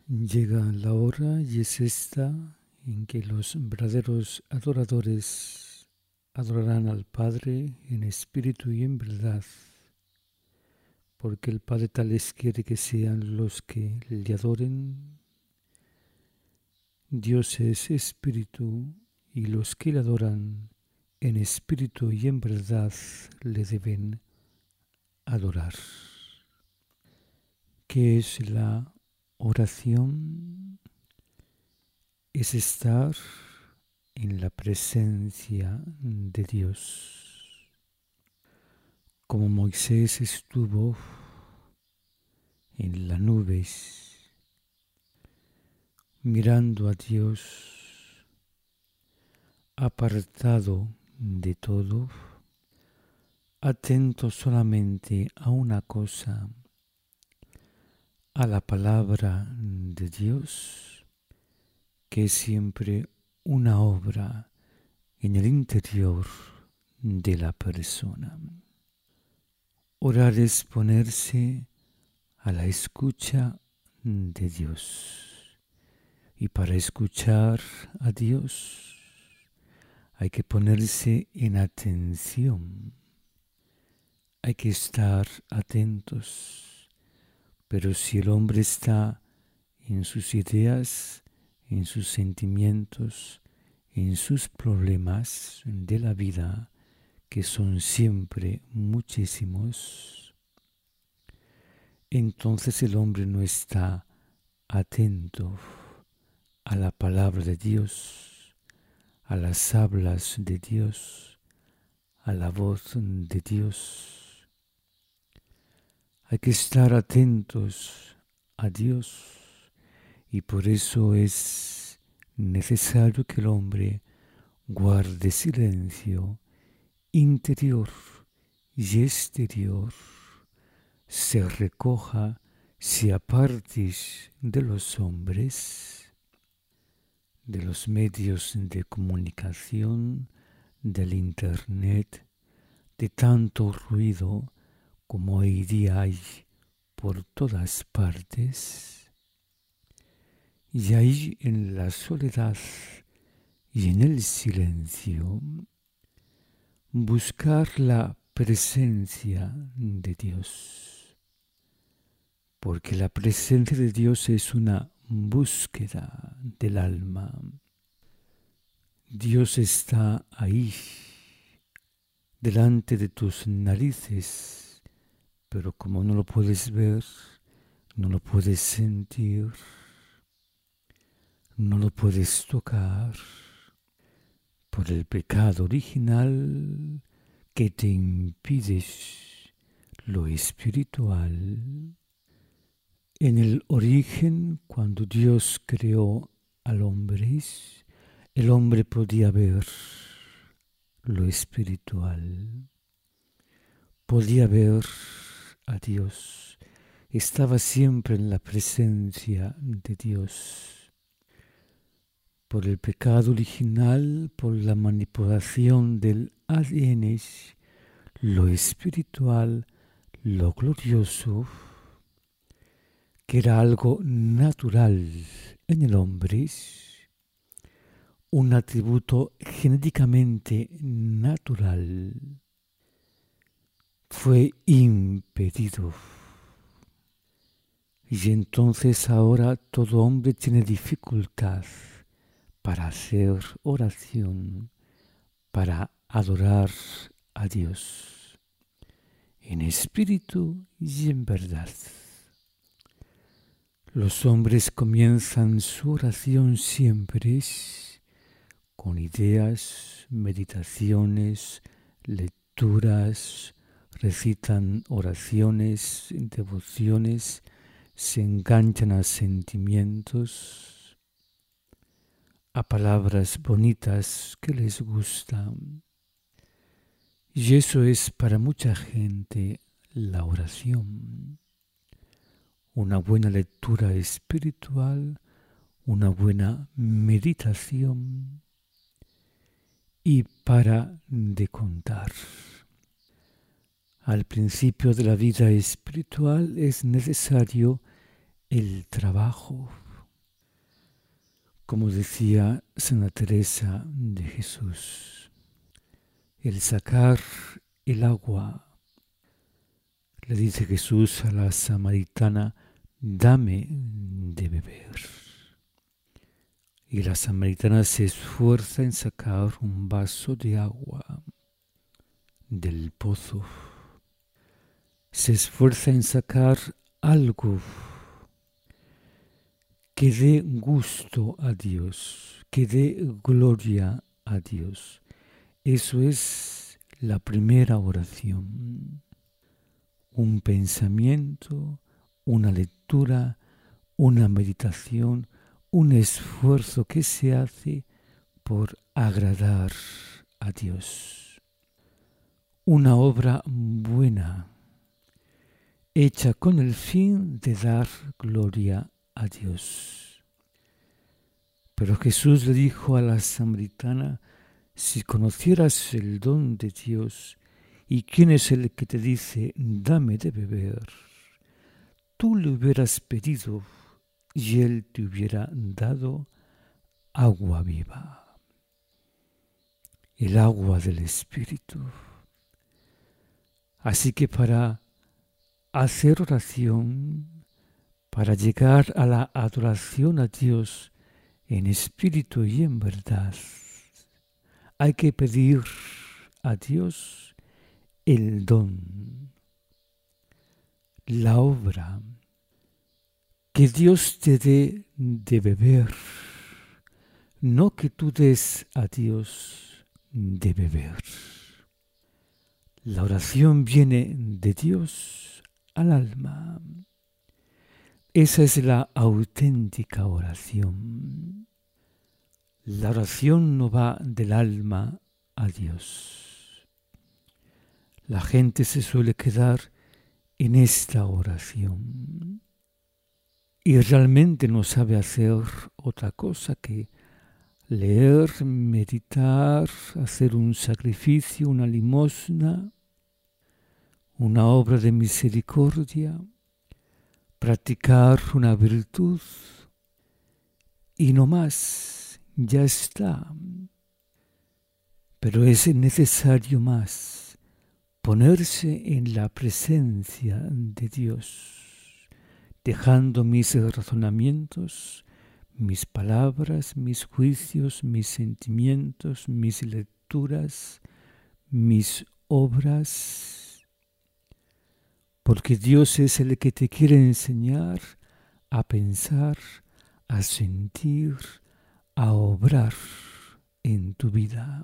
Llega la hora y es esta en que los verdaderos adoradores adorarán al Padre en espíritu y en verdad, porque el Padre tales quiere que sean los que le adoren. Dios es espíritu y los que le adoran en espíritu y en verdad le deben adorar. ¿Qué es la oración? Es estar en la presencia de Dios. Como Moisés estuvo en las nubes, mirando a Dios, apartado de todo, atento solamente a una cosa, a la palabra de Dios, que es siempre una obra en el interior de la persona. Orar es ponerse a la escucha de Dios. Y para escuchar a Dios hay que ponerse en atención. Hay que estar atentos. Pero si el hombre está en sus ideas, en sus sentimientos, en sus problemas de la vida, que son siempre muchísimos, entonces el hombre no está atento a la palabra de Dios, a las hablas de Dios, a la voz de Dios. Hay que estar atentos a Dios y por eso es necesario que el hombre guarde silencio interior y exterior, se recoja, se aparte de los hombres, de los medios de comunicación, del internet, de tanto ruido como hoy día hay por todas partes. Y ahí en la soledad y en el silencio, buscar la presencia de Dios. Porque la presencia de Dios es una búsqueda del alma. Dios está ahí, delante de tus narices, pero como no lo puedes ver, no lo puedes sentir, no lo puedes tocar, por el pecado original que te impide lo espiritual. En el origen, cuando Dios creó al hombre, el hombre podía ver lo espiritual, podía ver a Dios, estaba siempre en la presencia de Dios. Por el pecado original, por la manipulación del ADN, lo espiritual, lo glorioso, que era algo natural en el hombre, un atributo genéticamente natural, fue impedido. Y entonces ahora todo hombre tiene dificultad para hacer oración, para adorar a Dios, en espíritu y en verdad. Los hombres comienzan su oración siempre con ideas, meditaciones, lecturas, recitan oraciones, devociones, se enganchan a sentimientos, a palabras bonitas que les gustan. Y eso es para mucha gente la oración. Una buena lectura espiritual, una buena meditación y para de contar. Al principio de la vida espiritual es necesario el trabajo, Como decía Santa Teresa de Jesús, el sacar el agua, le dice Jesús a la samaritana, dame de beber. Y la samaritana se esfuerza en sacar un vaso de agua del pozo. Se esfuerza en sacar algo que dé gusto a Dios, que dé gloria a Dios. Eso es la primera oración. Un pensamiento, una lectura, una meditación, un esfuerzo que se hace por agradar a Dios. Una obra buena, hecha con el fin de dar gloria a Dios. Pero Jesús le dijo a la samaritana, si conocieras el don de Dios y quién es el que te dice, dame de beber, tú le hubieras pedido y él te hubiera dado agua viva, el agua del Espíritu. Así que para hacer oración, para llegar a la adoración a Dios en espíritu y en verdad, hay que pedir a Dios el don, la obra, que Dios te dé de beber, no que tú des a Dios de beber. La oración viene de Dios al alma. Esa es la auténtica oración. La oración no va del alma a Dios. La gente se suele quedar en esta oración y realmente no sabe hacer otra cosa que leer, meditar, hacer un sacrificio, una limosna, una obra de misericordia, practicar una virtud y no más, ya está. Pero es necesario más, ponerse en la presencia de Dios, dejando mis razonamientos, mis palabras, mis juicios, mis sentimientos, mis lecturas, mis obras, porque Dios es el que te quiere enseñar a pensar, a sentir, a obrar en tu vida.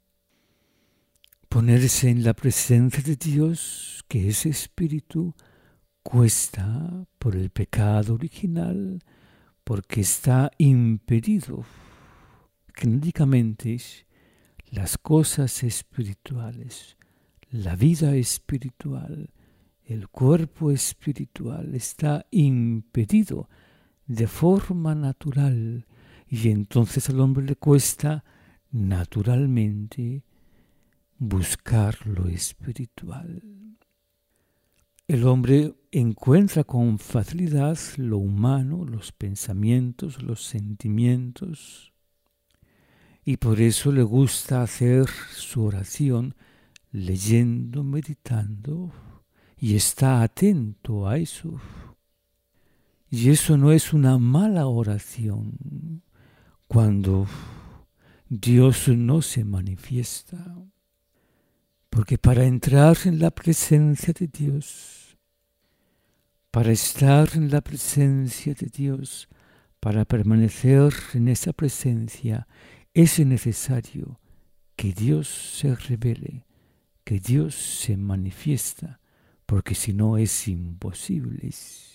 Ponerse en la presencia de Dios, que es espíritu, cuesta por el pecado original, porque está impedido genéticamente las cosas espirituales, la vida espiritual, el cuerpo espiritual está impedido de forma natural y entonces al hombre le cuesta naturalmente buscar lo espiritual. El hombre encuentra con facilidad lo humano, los pensamientos, los sentimientos, y por eso le gusta hacer su oración leyendo, meditando, y está atento a eso. Y eso no es una mala oración cuando Dios no se manifiesta. Porque para entrar en la presencia de Dios, para estar en la presencia de Dios, para permanecer en esa presencia, es necesario que Dios se revele, que Dios se manifiesta, porque si no es imposible.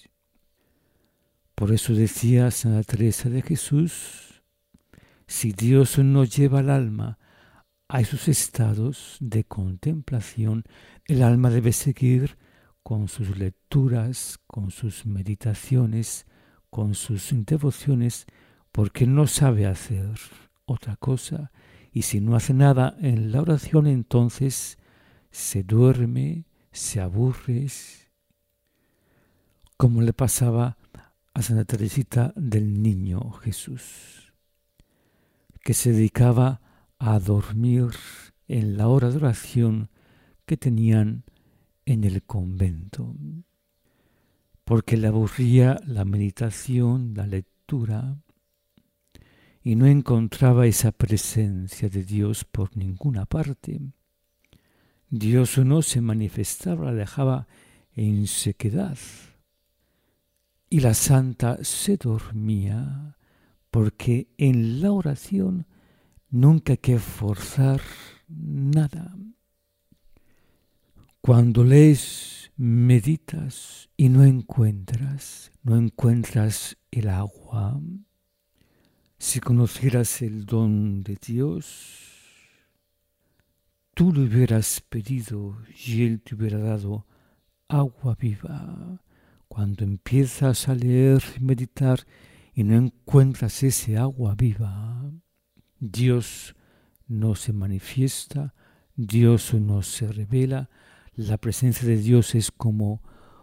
Por eso decía Santa Teresa de Jesús, si Dios no lleva al alma a esos estados de contemplación, el alma debe seguir con sus lecturas, con sus meditaciones, con sus devociones, porque no sabe hacer otra cosa. Y si no hace nada en la oración, entonces se duerme, se aburre, como le pasaba a Santa Teresita del Niño Jesús. que se dedicaba a dormir en la hora de oración que tenían en el convento, porque le aburría la meditación, la lectura, y no encontraba esa presencia de Dios por ninguna parte. Dios no se manifestaba, la dejaba en sequedad. Y la santa se dormía, porque en la oración nunca hay que forzar nada. Cuando lees, meditas y no encuentras el agua. Si conocieras el don de Dios, tú le hubieras pedido y Él te hubiera dado agua viva. Cuando empiezas a leer y meditar y no encuentras ese agua viva, Dios no se manifiesta, Dios no se revela. La presencia de Dios es como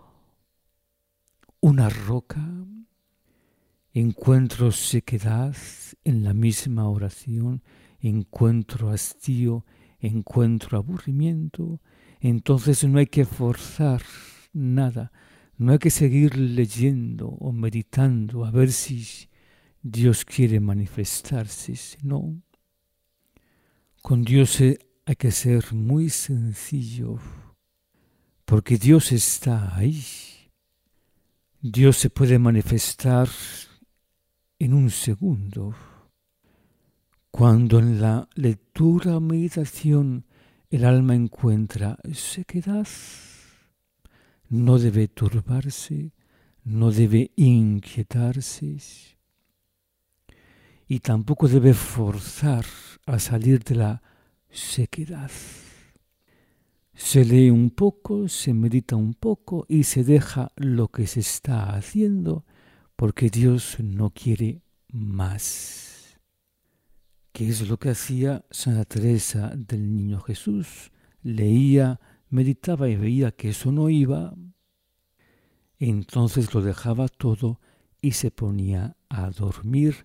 una roca. Encuentro sequedad en la misma oración, encuentro hastío, encuentro aburrimiento. Entonces no hay que forzar nada, no hay que seguir leyendo o meditando a ver si Dios quiere manifestarse. No. Con Dios hay que ser muy sencillo, porque Dios está ahí. Dios se puede manifestar en un segundo. Cuando en la lectura o meditación el alma encuentra sequedad, no debe turbarse, no debe inquietarse y tampoco debe forzar a salir de la sequedad. Se lee un poco, se medita un poco y se deja lo que se está haciendo porque Dios no quiere más. ¿Qué es lo que hacía Santa Teresa del Niño Jesús? Leía, meditaba y veía que eso no iba, entonces lo dejaba todo y se ponía a dormir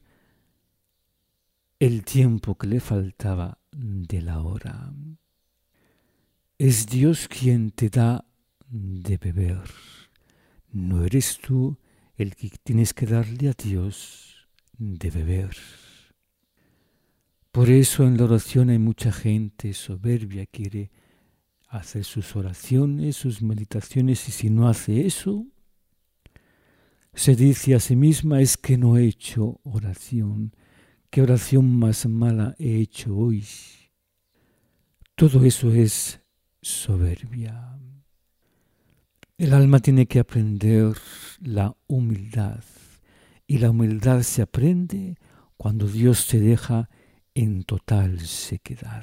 el tiempo que le faltaba de la hora. Es Dios quien te da de beber. No eres tú el que tienes que darle a Dios de beber. Por eso en la oración hay mucha gente soberbia, quiere hacer sus oraciones, sus meditaciones, y si no hace eso, se dice a sí misma: es que no he hecho oración. ¿Qué oración más mala he hecho hoy? Todo eso es soberbia. El alma tiene que aprender la humildad, y la humildad se aprende cuando Dios te deja en total sequedad.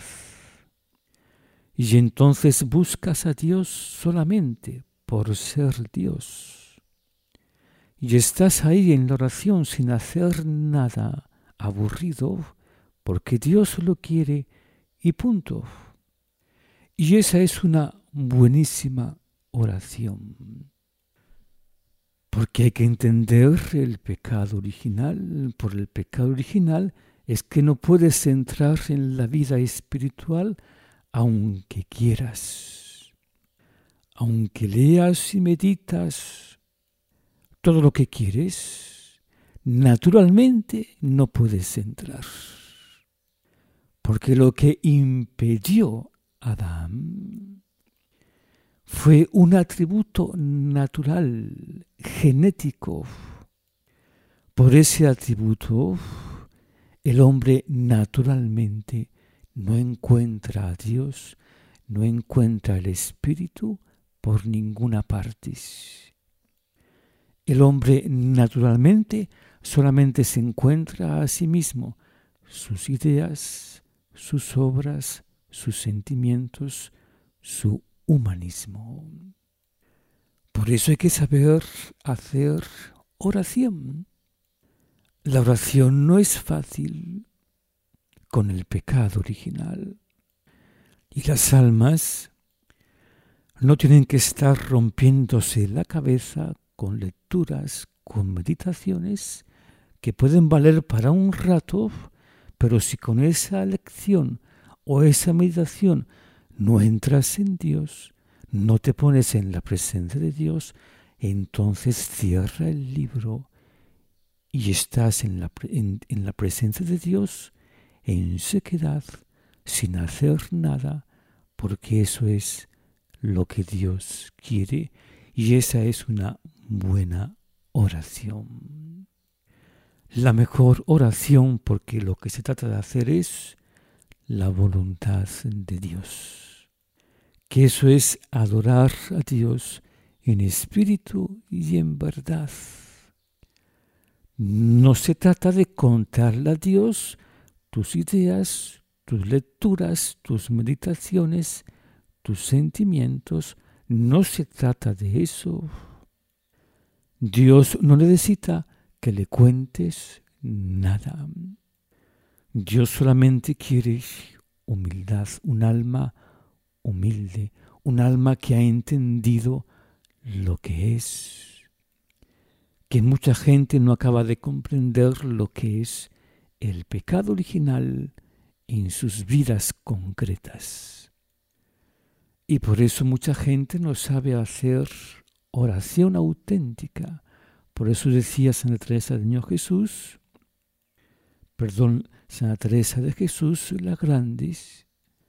Y entonces buscas a Dios solamente por ser Dios. Y estás ahí en la oración sin hacer nada, aburrido, porque Dios lo quiere y punto. Y esa es una buenísima oración. Porque hay que entender el pecado original. Por el pecado original es que no puedes entrar en la vida espiritual aunque quieras. Aunque leas y meditas todo lo que quieres, naturalmente no puedes entrar. Porque lo que impidió a Adán fue un atributo natural, genético. Por ese atributo, el hombre naturalmente no encuentra a Dios, no encuentra el Espíritu por ninguna parte. El hombre naturalmente solamente se encuentra a sí mismo, sus ideas, sus obras, sus sentimientos, su humanismo. Por eso hay que saber hacer oración. La oración no es fácil con el pecado original. Y las almas no tienen que estar rompiéndose la cabeza con lecturas, con meditaciones que pueden valer para un rato, Pero si con esa lección o esa meditación no entras en Dios, no te pones en la presencia de Dios, entonces cierra el libro y estás en la presencia de Dios en sequedad, sin hacer nada, porque eso es lo que Dios quiere y esa es una buena oración. La mejor oración, porque lo que se trata de hacer es la voluntad de Dios, que eso es adorar a Dios en espíritu y en verdad. No se trata de contarle a Dios tus ideas, tus lecturas, tus meditaciones, tus sentimientos. No se trata de eso. Dios no necesita que le cuentes nada. Dios solamente quiere humildad, un alma humilde, un alma que ha entendido lo que es. Que mucha gente no acaba de comprender lo que es el pecado original en sus vidas concretas. Y por eso mucha gente no sabe hacer oración auténtica. Por eso decía Santa Teresa de Santa Teresa de Jesús la Grandis,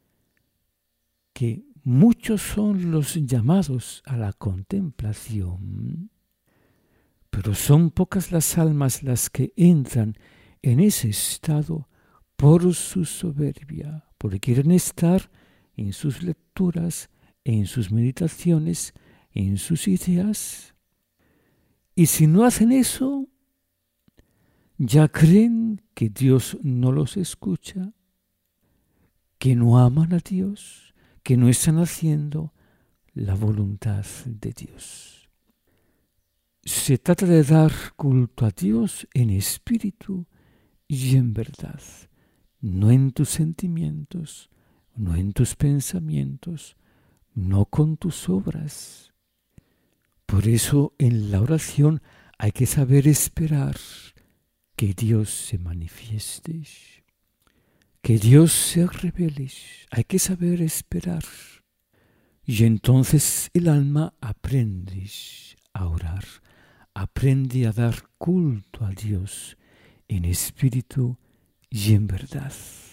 que muchos son los llamados a la contemplación, pero son pocas las almas las que entran en ese estado por su soberbia, porque quieren estar en sus lecturas, en sus meditaciones, en sus ideas. Y si no hacen eso, ya creen que Dios no los escucha, que no aman a Dios, que no están haciendo la voluntad de Dios. Se trata de dar culto a Dios en espíritu y en verdad, no en tus sentimientos, no en tus pensamientos, no con tus obras. Por eso en la oración hay que saber esperar que Dios se manifieste, que Dios se revele. Hay que saber esperar. Y entonces el alma aprende a orar, aprende a dar culto a Dios en espíritu y en verdad.